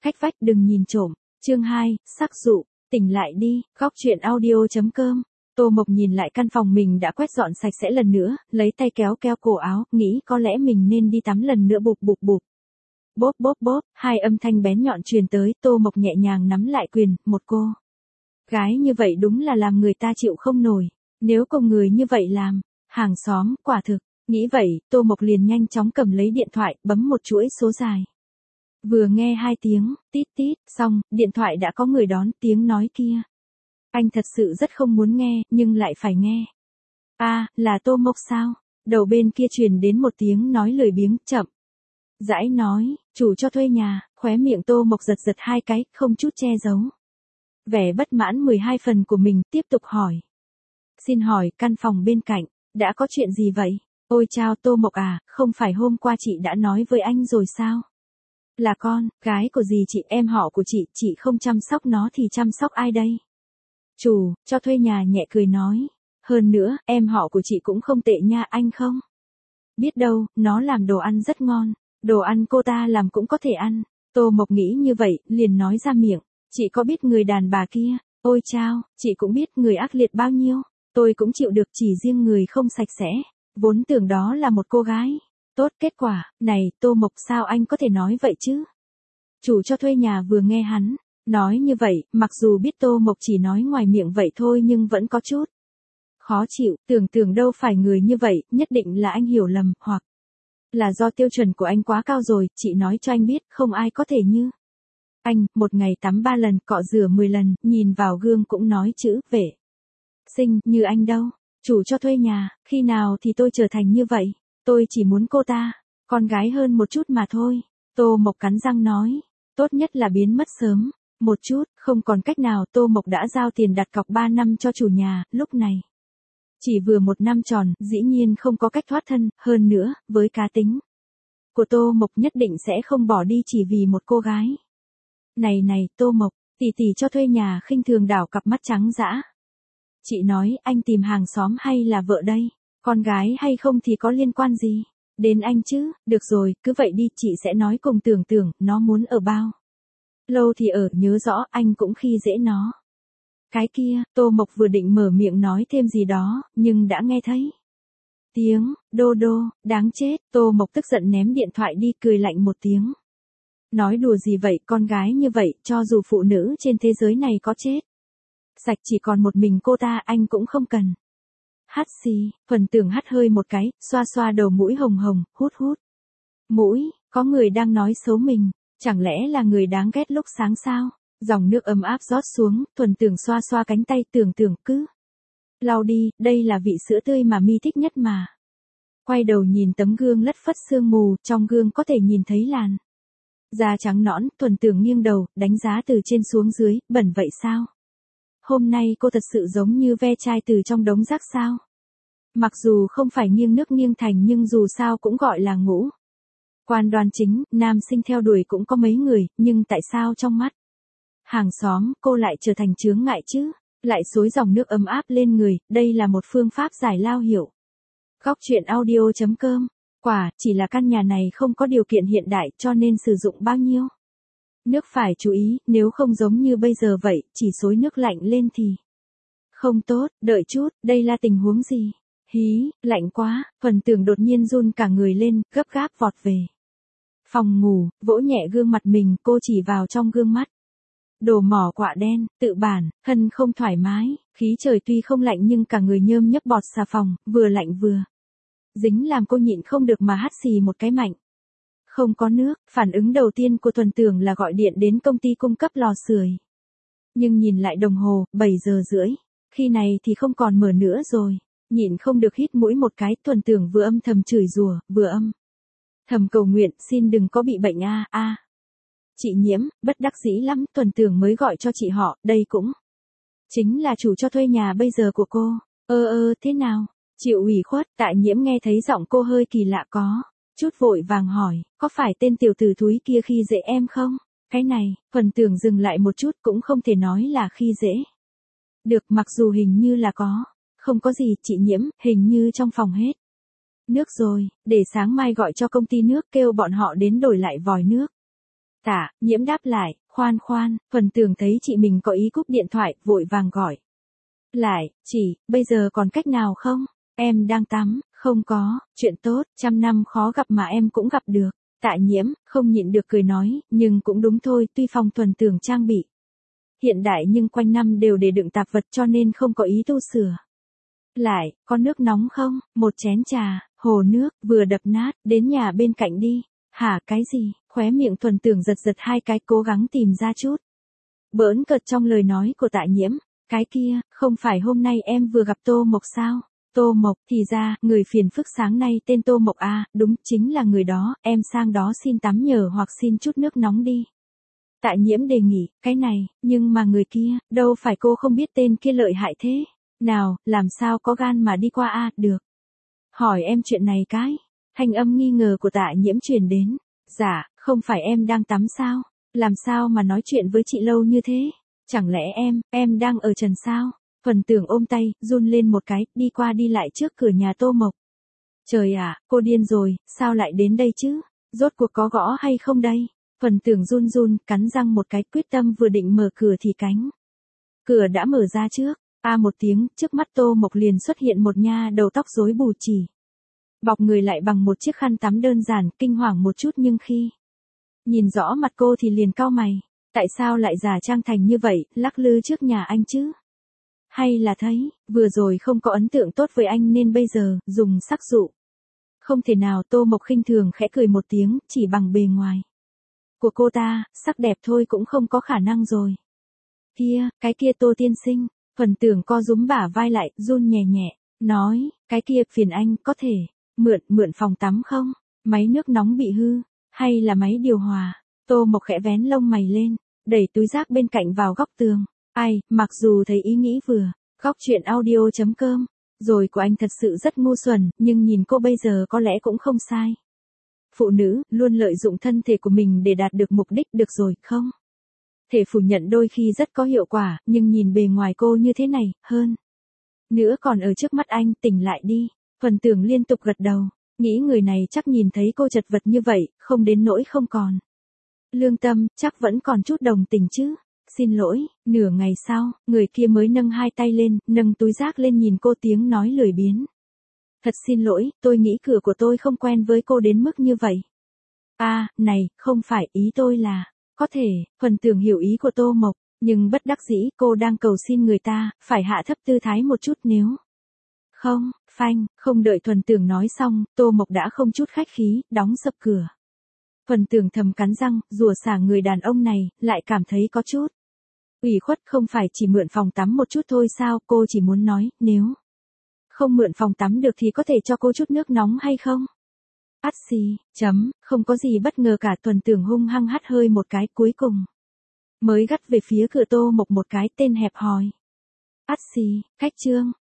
Cách vách đừng nhìn trộm. Chương 2, sắc dụ, tỉnh lại đi, góc truyện audio.com. Tô Mộc nhìn lại căn phòng mình đã quét dọn sạch sẽ lần nữa, lấy tay kéo cổ áo, nghĩ có lẽ mình nên đi tắm lần nữa. Bụp bụp bụp. Bốp bốp bốp, hai âm thanh bén nhọn truyền tới. Tô Mộc nhẹ nhàng nắm lại quyền, một cô gái như vậy đúng là làm người ta chịu không nổi. Nếu cùng người như vậy làm, hàng xóm, quả thực. Nghĩ vậy, Tô Mộc liền nhanh chóng cầm lấy điện thoại, bấm một chuỗi số dài. Vừa nghe 2 tiếng, tít tít, xong, điện thoại đã có người đón. Tiếng nói kia anh thật sự rất không muốn nghe, nhưng lại phải nghe. Là Tô Mộc sao? Đầu bên kia truyền đến một tiếng nói lười biếng, chậm rãi nói, chủ cho thuê nhà. Khóe miệng Tô Mộc giật giật 2 cái, không chút che giấu vẻ bất mãn 12 phần của mình, tiếp tục hỏi. Xin hỏi, căn phòng bên cạnh, đã có chuyện gì vậy? Ôi chao, Tô Mộc à, không phải hôm qua chị đã nói với anh rồi sao? Là con gái của dì chị, em họ của chị không chăm sóc nó thì chăm sóc ai đây? Chủ cho thuê nhà nhẹ cười nói. Hơn nữa, em họ của chị cũng không tệ nha, anh không biết đâu, nó làm đồ ăn rất ngon. Đồ ăn cô ta làm cũng có thể ăn. Tô Mộc nghĩ như vậy, liền nói ra miệng. Chị có biết người đàn bà kia? Ôi chao, chị cũng biết người ác liệt bao nhiêu. Tôi cũng chịu được, chỉ riêng người không sạch sẽ. Vốn tưởng đó là một cô gái tốt, kết quả, này, Tô Mộc sao anh có thể nói vậy chứ? Chủ cho thuê nhà vừa nghe hắn nói như vậy, mặc dù biết Tô Mộc chỉ nói ngoài miệng vậy thôi nhưng vẫn có chút khó chịu, tưởng đâu phải người như vậy, nhất định là anh hiểu lầm, hoặc là do tiêu chuẩn của anh quá cao rồi. Chị nói cho anh biết, không ai có thể như anh, một ngày tắm 3 lần, cọ rửa 10 lần, nhìn vào gương cũng nói chữ vệ sinh như anh đâu. Chủ cho thuê nhà, khi nào thì tôi trở thành như vậy? Tôi chỉ muốn cô ta con gái hơn một chút mà thôi. Tô Mộc cắn răng nói, tốt nhất là biến mất sớm một chút. Không còn cách nào, Tô Mộc đã giao tiền đặt cọc 3 năm cho chủ nhà, lúc này chỉ vừa 1 năm tròn, dĩ nhiên không có cách thoát thân. Hơn nữa, với cá tính của Tô Mộc nhất định sẽ không bỏ đi chỉ vì một cô gái. Này, Tô Mộc, tỷ cho thuê nhà khinh thường đảo cặp mắt trắng dã. Chị nói, anh tìm hàng xóm hay là vợ đây? Con gái hay không thì có liên quan gì đến anh chứ? Được rồi, cứ vậy đi, chị sẽ nói cùng tưởng, nó muốn ở bao lâu thì ở, nhớ rõ, anh cũng khi dễ nó. Cái kia, Tô Mộc vừa định mở miệng nói thêm gì đó, nhưng đã nghe thấy tiếng đô đô. Đáng chết, Tô Mộc tức giận ném điện thoại đi, cười lạnh một tiếng. Nói đùa gì vậy, con gái như vậy, cho dù phụ nữ trên thế giới này có chết sạch chỉ còn một mình cô ta, anh cũng không cần. Hắt xì, Phần Tường hắt hơi một cái, xoa đầu mũi hồng hồng, hút mũi. Có người đang nói xấu mình, chẳng lẽ là người đáng ghét lúc sáng sao? Dòng nước ấm áp rót xuống, Thuần Tường xoa cánh tay, tưởng cứ lau đi, đây là vị sữa tươi mà mi thích nhất mà. Quay đầu nhìn tấm gương lất phất sương mù, trong gương có thể nhìn thấy làn da trắng nõn. Thuần Tường nghiêng đầu, đánh giá từ trên xuống dưới, bẩn vậy sao? Hôm nay cô thật sự giống như ve chai từ trong đống rác sao? Mặc dù không phải nghiêng nước nghiêng thành nhưng dù sao cũng gọi là ngũ quan đoan chính, nam sinh theo đuổi cũng có mấy người, nhưng tại sao trong mắt hàng xóm, cô lại trở thành chướng ngại chứ? Lại xối dòng nước ấm áp lên người, đây là một phương pháp giải lao hiệu. Góc truyện audio.com. Quả, chỉ là căn nhà này không có điều kiện hiện đại cho nên sử dụng bao nhiêu nước phải chú ý, nếu không giống như bây giờ vậy, chỉ xối nước lạnh lên thì không tốt. Đợi chút, đây là tình huống gì? Hí, lạnh quá. Phần Tường đột nhiên run cả người lên, gấp gáp vọt về phòng ngủ, vỗ nhẹ gương mặt mình, cô chỉ vào trong gương mắt. Đồ mỏ quạ đen, tự bản, thân không thoải mái, khí trời tuy không lạnh nhưng cả người nhơm nhấp bọt xà phòng, vừa lạnh vừa dính làm cô nhịn không được mà hắt xì một cái mạnh. Không có nước, phản ứng đầu tiên của Thuần Tường là gọi điện đến công ty cung cấp lò sưởi. Nhưng nhìn lại đồng hồ, 7 giờ rưỡi, khi này thì không còn mở nữa rồi. Nhịn không được hít mũi một cái, Thuần Tường vừa âm thầm chửi rủa, vừa âm thầm cầu nguyện, xin đừng có bị bệnh a. Chị Nhiễm, bất đắc dĩ lắm, Thuần Tường mới gọi cho chị họ, đây cũng chính là chủ cho thuê nhà bây giờ của cô. Thế nào? Chịu ủy khuất. Tạ Nhiễm nghe thấy giọng cô hơi kỳ lạ, có chút vội vàng hỏi, có phải tên tiểu tử thúi kia khi dễ em không? Cái này, Thuần Tường dừng lại một chút, cũng không thể nói là khi dễ được, mặc dù hình như là có. Không có gì, chị Nhiễm, hình như trong phòng hết nước rồi, để sáng mai gọi cho công ty nước kêu bọn họ đến đổi lại vòi nước. Tạ Nhiễm đáp lại, khoan khoan, Thuần Tường thấy chị mình có ý cúp điện thoại, vội vàng gọi. Lại, chị, bây giờ còn cách nào không? Em đang tắm, không có, chuyện tốt, 100 năm khó gặp mà em cũng gặp được. Tạ Nhiễm, không nhịn được cười nói, nhưng cũng đúng thôi, tuy phòng Thuần Tường trang bị hiện đại nhưng quanh năm đều để đựng tạp vật cho nên không có ý tu sửa. Lại, có nước nóng không? Một chén trà, hồ nước, vừa đập nát, đến nhà bên cạnh đi. Hả, cái gì? Khóe miệng Thuần Tường giật giật hai cái, cố gắng tìm ra chút bỡn cợt trong lời nói của Tạ Nhiễm. Cái kia, không phải hôm nay em vừa gặp Tô Mộc sao? Tô Mộc, thì ra, người phiền phức sáng nay tên Tô Mộc à, đúng, chính là người đó, em sang đó xin tắm nhờ hoặc xin chút nước nóng đi. Tạ Nhiễm đề nghị, cái này, nhưng mà người kia, đâu phải cô không biết tên kia lợi hại thế. Nào, làm sao có gan mà đi qua à, được. Hỏi em chuyện này cái. Thanh âm nghi ngờ của Tạ Nhiễm truyền đến. Dạ, không phải em đang tắm sao? Làm sao mà nói chuyện với chị lâu như thế? Chẳng lẽ em đang ở trần sao? Thuần Tường ôm tay, run lên một cái, đi qua đi lại trước cửa nhà Tô Mộc. Trời ạ, cô điên rồi, sao lại đến đây chứ? Rốt cuộc có gõ hay không đây? Thuần Tường run run, cắn răng một cái, quyết tâm vừa định mở cửa thì cánh cửa đã mở ra trước. Một tiếng, trước mắt Tô Mộc liền xuất hiện một nha đầu tóc rối bù chỉ. Bọc người lại bằng một chiếc khăn tắm đơn giản, kinh hoàng một chút nhưng khi nhìn rõ mặt cô thì liền cau mày. Tại sao lại giả trang thành như vậy, lắc lư trước nhà anh chứ? Hay là thấy, vừa rồi không có ấn tượng tốt với anh nên bây giờ, dùng sắc dụ. Không thể nào. Tô Mộc khinh thường khẽ cười một tiếng, chỉ bằng bề ngoài của cô ta, sắc đẹp thôi cũng không có khả năng rồi. Kia, cái kia Tô tiên sinh. Thuần Tường co rúm bả vai lại, run nhẹ nhẹ, nói, cái kia, phiền anh, có thể mượn phòng tắm không? Máy nước nóng bị hư, hay là máy điều hòa? Tô Mộc khẽ vén lông mày lên, đẩy túi rác bên cạnh vào góc tường. Ai, mặc dù thấy ý nghĩ vừa, góc chuyện audio.com, rồi của anh thật sự rất ngu xuẩn, nhưng nhìn cô bây giờ có lẽ cũng không sai. Phụ nữ, luôn lợi dụng thân thể của mình để đạt được mục đích, được rồi, không? Thể phủ nhận đôi khi rất có hiệu quả, nhưng nhìn bề ngoài cô như thế này, hơn nữa còn ở trước mắt anh, tỉnh lại đi. Thuần Tường liên tục gật đầu, nghĩ người này chắc nhìn thấy cô chật vật như vậy, không đến nỗi không còn lương tâm, chắc vẫn còn chút đồng tình chứ. Xin lỗi. Nửa ngày sau, người kia mới nâng hai tay lên, nâng túi rác lên nhìn cô, tiếng nói lười biếng. Thật xin lỗi, tôi nghĩ cửa của tôi không quen với cô đến mức như vậy. Này, không phải, ý tôi là, có thể. Thuần Tường hiểu ý của Tô Mộc, nhưng bất đắc dĩ, cô đang cầu xin người ta, phải hạ thấp tư thái một chút nếu không. Phanh, không đợi Thuần Tường nói xong, Tô Mộc đã không chút khách khí, đóng sập cửa. Thuần Tường thầm cắn răng, rủa xả người đàn ông này, lại cảm thấy có chút ủy khuất. Không phải chỉ mượn phòng tắm một chút thôi sao? Cô chỉ muốn nói, nếu không mượn phòng tắm được thì có thể cho cô chút nước nóng hay không? Không có gì bất ngờ cả. Thuần Tường hung hăng hắt hơi một cái, cuối cùng mới gắt về phía cửa Tô Mộc một cái, tên hẹp hòi. Khách trương.